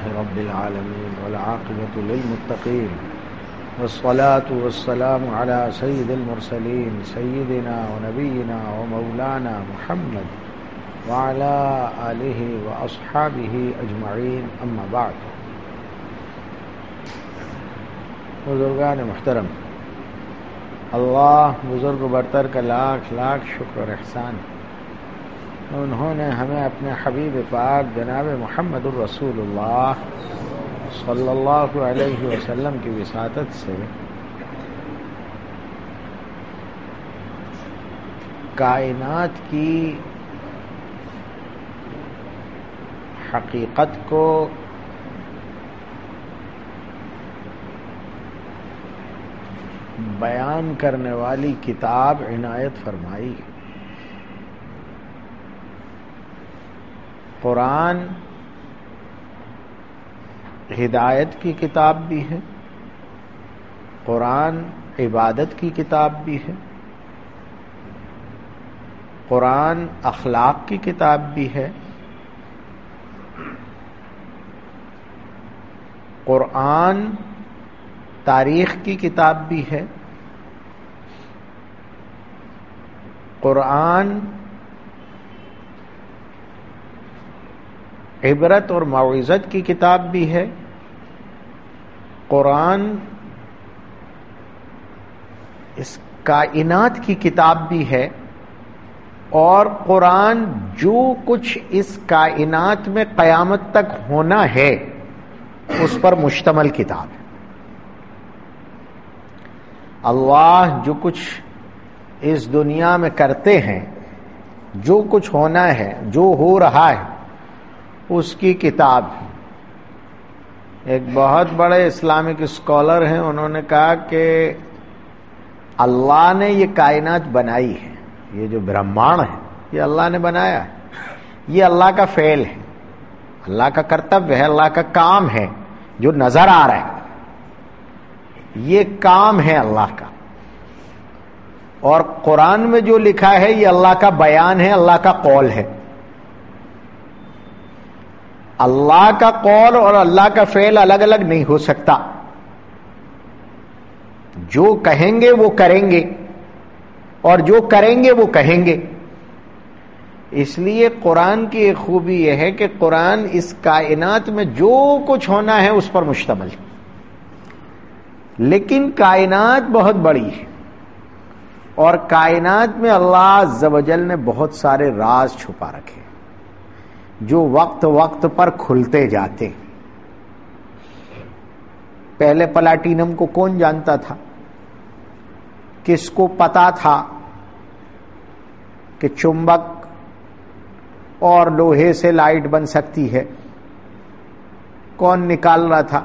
رب العالمين والعاقبة للمتقين والصلاة والسلام على سيد المرسلين سيدنا ونبينا ومولانا محمد وعلى آله وأصحابه أجمعين أما بعد. بزرگان محترم، اللہ بزرگ برتر کا لاکھ لاکھ شکر اور احسان. انہوں نے ہمیں اپنے حبیب پاک جناب محمد الرسول اللہ صلی اللہ علیہ وسلم کی وساطت سے کائنات کی حقیقت کو بیان کرنے والی کتاب عنایت فرمائی. قرآن ہدایت کی کتاب بھی ہے، قرآن عبادت کی کتاب بھی ہے، قرآن اخلاق کی کتاب بھی ہے، قرآن تاریخ کی کتاب بھی ہے، قرآن عبرت اور موعظت کی کتاب بھی ہے، قرآن اس کائنات کی کتاب بھی ہے، اور قرآن جو کچھ اس کائنات میں قیامت تک ہونا ہے اس پر مشتمل کتاب ہے. اللہ جو کچھ اس دنیا میں کرتے ہیں، جو کچھ ہونا ہے، جو ہو رہا ہے، اس کی کتاب ہے. ایک بہت بڑے اسلامک اسکالر ہیں، انہوں نے کہا کہ اللہ نے یہ کائنات بنائی ہے، یہ جو برہمانڈ ہے یہ اللہ نے بنایا ہے، یہ اللہ کا فعل ہے، اللہ کا کرتویہ ہے، اللہ کا کام ہے جو نظر آ رہا ہے. یہ کام ہے اللہ کا، اور قرآن میں جو لکھا ہے یہ اللہ کا بیان ہے، اللہ کا قول ہے. اللہ کا قول اور اللہ کا فعل الگ الگ نہیں ہو سکتا. جو کہیں گے وہ کریں گے، اور جو کریں گے وہ کہیں گے. اس لیے قرآن کی ایک خوبی یہ ہے کہ قرآن اس کائنات میں جو کچھ ہونا ہے اس پر مشتمل ہے. لیکن کائنات بہت بڑی ہے، اور کائنات میں اللہ عز و جل نے بہت سارے راز چھپا رکھے جو وقت وقت پر کھلتے جاتے. پہلے پلاٹینم کو کون جانتا تھا؟ کس کو پتا تھا کہ چمبک اور لوہے سے لائٹ بن سکتی ہے؟ کون نکال رہا تھا؟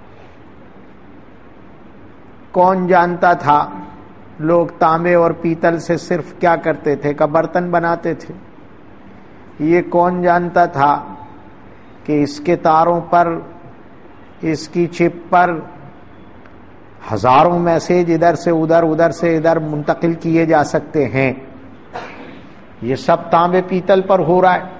کون جانتا تھا لوگ تانبے اور پیتل سے صرف کیا کرتے تھے کہ برتن بناتے تھے؟ یہ کون جانتا تھا کہ اس کے تاروں پر، اس کی چپ پر ہزاروں میسج ادھر سے ادھر، ادھر سے ادھر منتقل کیے جا سکتے ہیں؟ یہ سب تانبے پیتل پر ہو رہا ہے.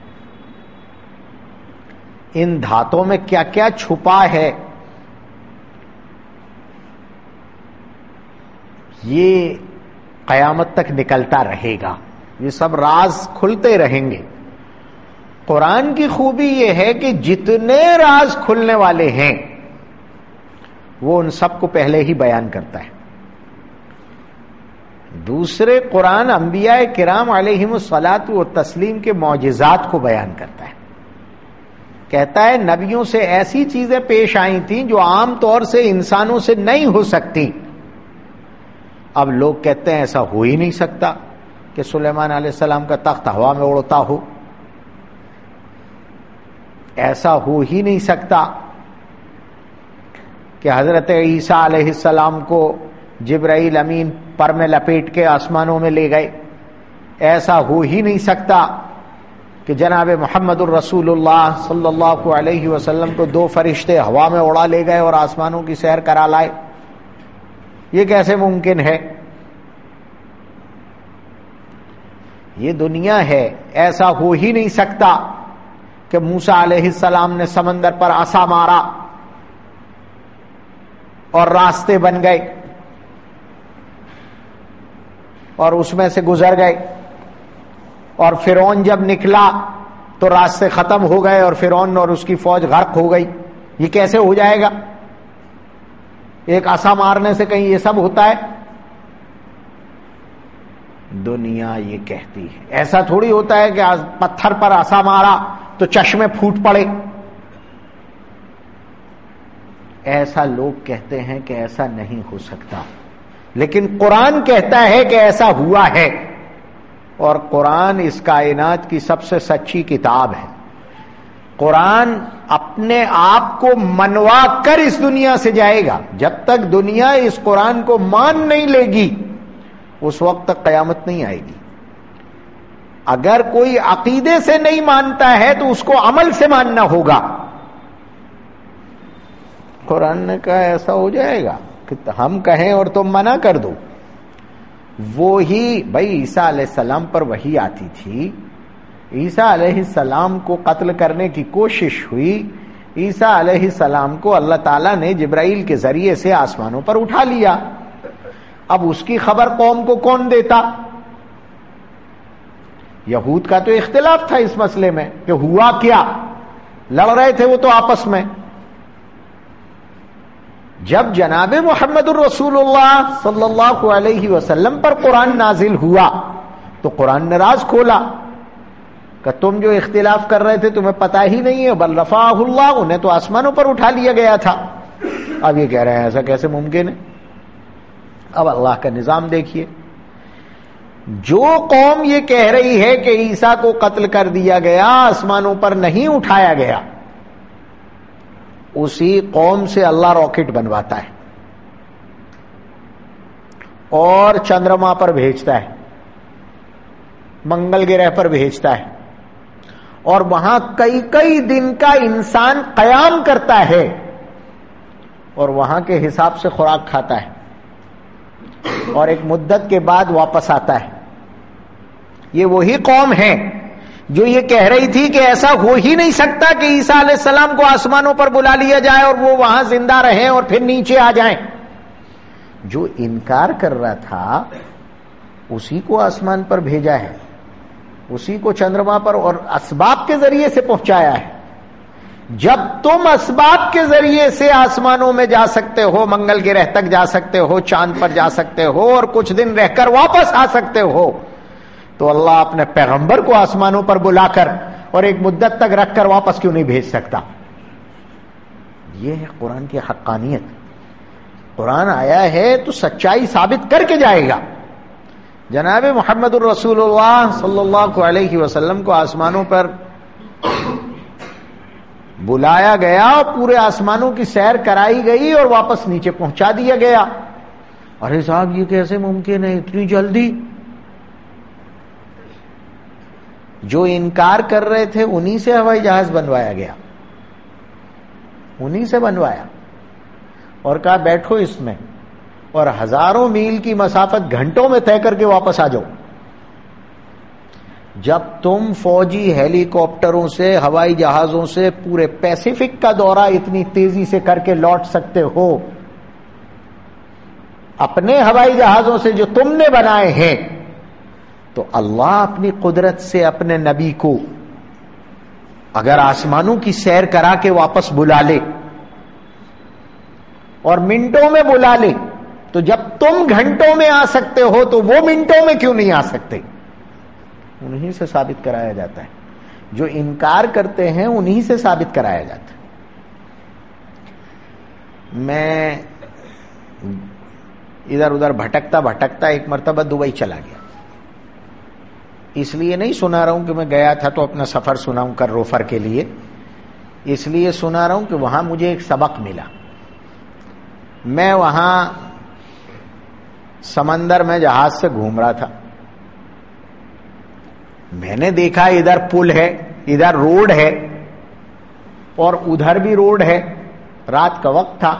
ان دھاتوں میں کیا کیا چھپا ہے یہ قیامت تک نکلتا رہے گا. یہ سب راز کھلتے رہیں گے. قرآن کی خوبی یہ ہے کہ جتنے راز کھلنے والے ہیں وہ ان سب کو پہلے ہی بیان کرتا ہے. دوسرے، قرآن انبیاء کرام علیہم الصلاۃ والتسلیم کے معجزات کو بیان کرتا ہے. کہتا ہے نبیوں سے ایسی چیزیں پیش آئی تھیں جو عام طور سے انسانوں سے نہیں ہو سکتی. اب لوگ کہتے ہیں ایسا ہو ہی نہیں سکتا کہ سلیمان علیہ السلام کا تخت ہوا میں اڑتا ہو، ایسا ہو ہی نہیں سکتا کہ حضرت عیسیٰ علیہ السلام کو جبرائیل امین پر میں لپیٹ کے آسمانوں میں لے گئے، ایسا ہو ہی نہیں سکتا کہ جناب محمد الرسول اللہ صلی اللہ علیہ وسلم کو دو فرشتے ہوا میں اڑا لے گئے اور آسمانوں کی سیر کرا لائے. یہ کیسے ممکن ہے؟ یہ دنیا ہے، ایسا ہو ہی نہیں سکتا کہ موسیٰ علیہ السلام نے سمندر پر عصا مارا اور راستے بن گئے اور اس میں سے گزر گئے، اور فرعون جب نکلا تو راستے ختم ہو گئے اور فرعون اور اس کی فوج غرق ہو گئی. یہ کیسے ہو جائے گا؟ ایک عصا مارنے سے کہیں یہ سب ہوتا ہے؟ دنیا یہ کہتی ہے. ایسا تھوڑی ہوتا ہے کہ پتھر پر عصا مارا تو چشمے پھوٹ پڑے. ایسا لوگ کہتے ہیں کہ ایسا نہیں ہو سکتا، لیکن قرآن کہتا ہے کہ ایسا ہوا ہے، اور قرآن اس کائنات کی سب سے سچی کتاب ہے. قرآن اپنے آپ کو منوا کر اس دنیا سے جائے گا. جب تک دنیا اس قرآن کو مان نہیں لے گی اس وقت تک قیامت نہیں آئے گی. اگر کوئی عقیدے سے نہیں مانتا ہے تو اس کو عمل سے ماننا ہوگا. قرآن نے کہا ایسا ہو جائے گا کہ ہم کہیں اور تم منع کر دو. وہی بھائی عیسیٰ علیہ السلام پر وحی آتی تھی، عیسیٰ علیہ السلام کو قتل کرنے کی کوشش ہوئی، عیسیٰ علیہ السلام کو اللہ تعالیٰ نے جبرائیل کے ذریعے سے آسمانوں پر اٹھا لیا. اب اس کی خبر قوم کو کون دیتا؟ یہود کا تو اختلاف تھا اس مسئلے میں کہ ہوا کیا، لڑ رہے تھے وہ تو آپس میں. جب جناب محمد الرسول اللہ صلی اللہ علیہ وسلم پر قرآن نازل ہوا تو قرآن نے راز کھولا کہ تم جو اختلاف کر رہے تھے تمہیں پتہ ہی نہیں ہے، بل رفعہ اللہ، انہیں تو آسمانوں پر اٹھا لیا گیا تھا. اب یہ کہہ رہے ہیں ایسا کیسے ممکن ہے؟ اب اللہ کا نظام دیکھیے. جو قوم یہ کہہ رہی ہے کہ عیسیٰ کو قتل کر دیا گیا، آسمانوں پر نہیں اٹھایا گیا، اسی قوم سے اللہ راکٹ بنواتا ہے اور چندرما پر بھیجتا ہے، منگل گرہ پر بھیجتا ہے، اور وہاں کئی کئی دن کا انسان قیام کرتا ہے اور وہاں کے حساب سے خوراک کھاتا ہے اور ایک مدت کے بعد واپس آتا ہے. یہ وہی قوم ہے جو یہ کہہ رہی تھی کہ ایسا ہو ہی نہیں سکتا کہ عیسیٰ علیہ السلام کو آسمانوں پر بلا لیا جائے اور وہ وہاں زندہ رہیں اور پھر نیچے آ جائیں. جو انکار کر رہا تھا اسی کو آسمان پر بھیجا ہے، اسی کو چندرما پر اور اسباب کے ذریعے سے پہنچایا ہے. جب تم اسباب کے ذریعے سے آسمانوں میں جا سکتے ہو، منگل گرہ تک جا سکتے ہو، چاند پر جا سکتے ہو اور کچھ دن رہ کر واپس آ سکتے ہو، تو اللہ اپنے پیغمبر کو آسمانوں پر بلا کر اور ایک مدت تک رکھ کر واپس کیوں نہیں بھیج سکتا؟ یہ ہے قرآن کی حقانیت. قرآن آیا ہے تو سچائی ثابت کر کے جائے گا. جناب محمد الرسول اللہ صلی اللہ علیہ وسلم کو آسمانوں پر بلایا گیا اور پورے آسمانوں کی سیر کرائی گئی اور واپس نیچے پہنچا دیا گیا. ارے صاحب یہ کیسے ممکن ہے اتنی جلدی؟ جو انکار کر رہے تھے انہی سے ہوائی جہاز بنوایا گیا، انہی سے بنوایا اور کہا بیٹھو اس میں اور ہزاروں میل کی مسافت گھنٹوں میں طے کر کے واپس آ جاؤ. جب تم فوجی ہیلی کاپٹروں سے، ہوائی جہازوں سے پورے پیسیفک کا دورہ اتنی تیزی سے کر کے لوٹ سکتے ہو، اپنے ہوائی جہازوں سے جو تم نے بنائے ہیں، تو اللہ اپنی قدرت سے اپنے نبی کو اگر آسمانوں کی سیر کرا کے واپس بلا لے اور منٹوں میں بلا لے، تو جب تم گھنٹوں میں آ سکتے ہو تو وہ منٹوں میں کیوں نہیں آ سکتے؟ انہی سے ثابت کرایا جاتا ہے. جو انکار کرتے ہیں انہی سے ثابت کرایا جاتا ہے. میں ادھر ادھر بھٹکتا بھٹکتا ایک مرتبہ دبئی چلا گیا. اس لیے نہیں سنا رہا ہوں کہ میں گیا تھا تو اپنا سفر سناؤں کر روفر کے لیے، اس لیے سنا رہا ہوں کہ وہاں مجھے ایک سبق ملا. میں وہاں سمندر میں جہاز سے گھوم رہا تھا، میں نے دیکھا ادھر پل ہے، ادھر روڈ ہے اور ادھر بھی روڈ ہے. رات کا وقت تھا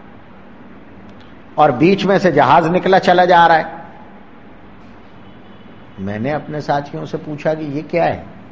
اور بیچ میں سے جہاز نکلا چلا جا رہا ہے. میں نے اپنے ساتھیوں سے پوچھا کہ یہ کیا ہے؟